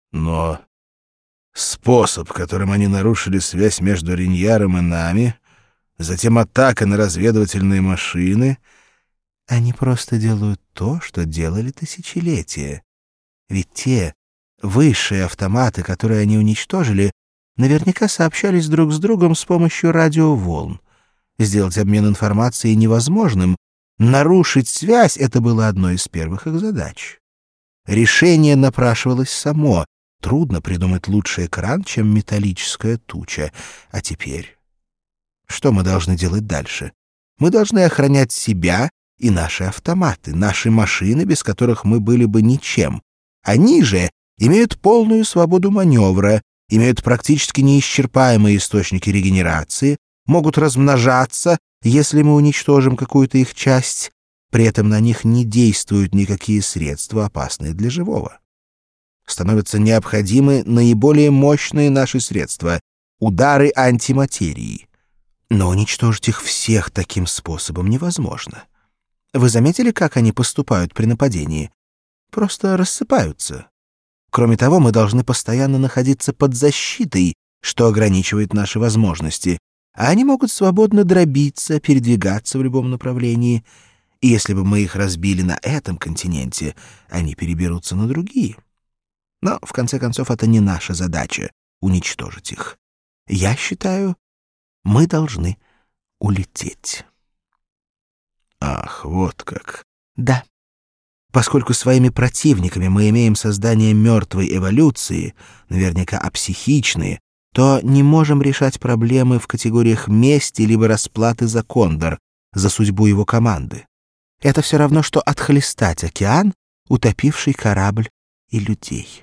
Но способ, которым они нарушили связь между Риньяром и нами, затем атака на разведывательные машины... Они просто делают то, что делали тысячелетия. Ведь те высшие автоматы, которые они уничтожили, наверняка сообщались друг с другом с помощью радиоволн. Сделать обмен информацией невозможным. Нарушить связь — это было одной из первых их задач. Решение напрашивалось само. Трудно придумать лучший экран, чем металлическая туча. А теперь? Что мы должны делать дальше? Мы должны охранять себя и наши автоматы, наши машины, без которых мы были бы ничем. Они же имеют полную свободу маневра, имеют практически неисчерпаемые источники регенерации, могут размножаться, если мы уничтожим какую-то их часть. При этом на них не действуют никакие средства, опасные для живого. Становятся необходимы наиболее мощные наши средства — удары антиматерии. Но уничтожить их всех таким способом невозможно. Вы заметили, как они поступают при нападении? Просто рассыпаются. Кроме того, мы должны постоянно находиться под защитой, что ограничивает наши возможности, а они могут свободно дробиться, передвигаться в любом направлении. И если бы мы их разбили на этом континенте, они переберутся на другие. Но, в конце концов, это не наша задача — уничтожить их. Я считаю, мы должны улететь. Ах, вот как. Да. Поскольку своими противниками мы имеем создание мертвой эволюции, наверняка апсихичные, то не можем решать проблемы в категориях мести либо расплаты за Кондор, за судьбу его команды. Это все равно, что отхлестать океан, утопивший корабль и людей.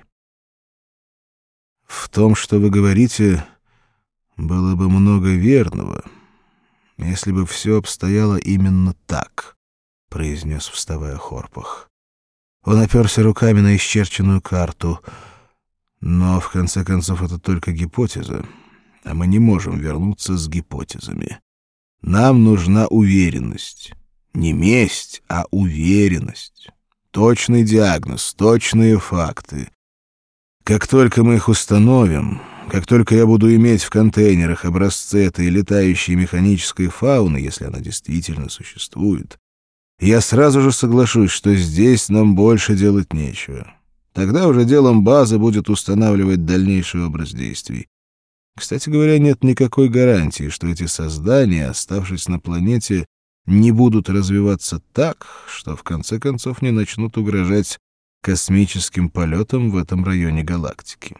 В том, что вы говорите, было бы много верного, если бы все обстояло именно так, — произнес, вставая Хорпах. Он оперся руками на исчерченную карту. Но, в конце концов, это только гипотеза, а мы не можем вернуться с гипотезами. Нам нужна уверенность. Не месть, а уверенность. Точный диагноз, точные факты. Как только мы их установим, как только я буду иметь в контейнерах образцы этой летающей механической фауны, если она действительно существует, я сразу же соглашусь, что здесь нам больше делать нечего. Тогда уже делом базы будет устанавливать дальнейший образ действий. Кстати говоря, нет никакой гарантии, что эти создания, оставшись на планете, не будут развиваться так, что в конце концов не начнут угрожать космическим полетам в этом районе галактики.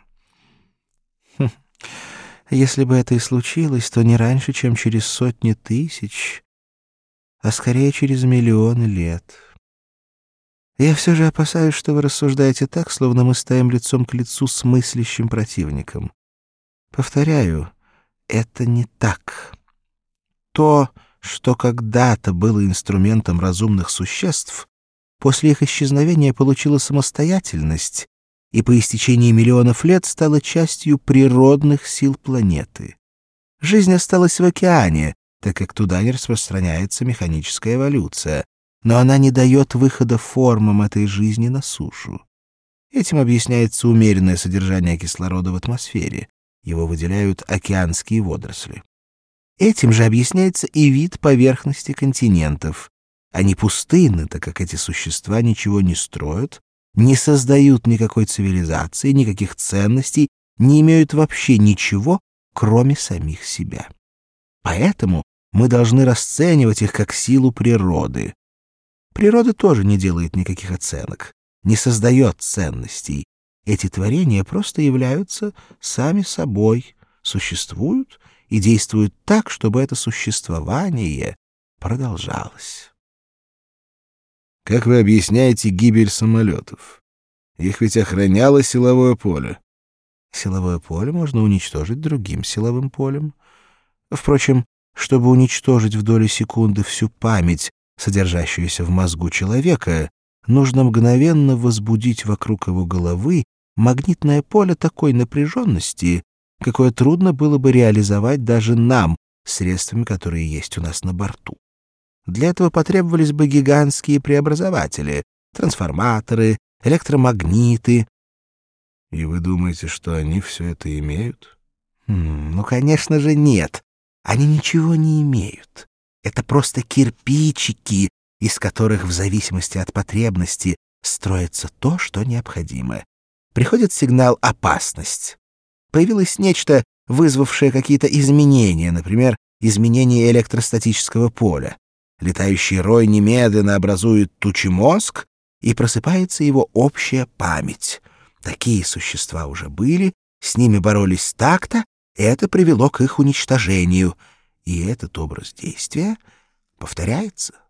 Если бы это и случилось, то не раньше, чем через сотни тысяч, а скорее через миллионы лет. Я все же опасаюсь, что вы рассуждаете так, словно мы стоим лицом к лицу с мыслящим противником. Повторяю, это не так. То, что когда-то было инструментом разумных существ, после их исчезновения получило самостоятельность и по истечении миллионов лет стало частью природных сил планеты. Жизнь осталась в океане, так как туда не распространяется механическая эволюция, но она не дает выхода формам этой жизни на сушу. Этим объясняется умеренное содержание кислорода в атмосфере. Его выделяют океанские водоросли. Этим же объясняется и вид поверхности континентов. Они пустынны, так как эти существа ничего не строят, не создают никакой цивилизации, никаких ценностей, не имеют вообще ничего, кроме самих себя. Поэтому мы должны расценивать их как силу природы. Природа тоже не делает никаких оценок, не создает ценностей. Эти творения просто являются сами собой, существуют и действуют так, чтобы это существование продолжалось. Как вы объясняете гибель самолетов? Их ведь охраняло силовое поле. Силовое поле можно уничтожить другим силовым полем. Впрочем, чтобы уничтожить в доли секунды всю память, содержащуюся в мозгу человека, нужно мгновенно возбудить вокруг его головы магнитное поле такой напряженности, какое трудно было бы реализовать даже нам, средствами, которые есть у нас на борту. Для этого потребовались бы гигантские преобразователи, трансформаторы, электромагниты. И вы думаете, что они все это имеют? Ну, конечно же, нет. Они ничего не имеют. Это просто кирпичики, из которых в зависимости от потребности строится то, что необходимо. Приходит сигнал «опасность». Появилось нечто, вызвавшее какие-то изменения, например, изменение электростатического поля. Летающий рой немедленно образует тучемозг, и просыпается его общая память. Такие существа уже были, с ними боролись так-то, это привело к их уничтожению, и этот образ действия повторяется.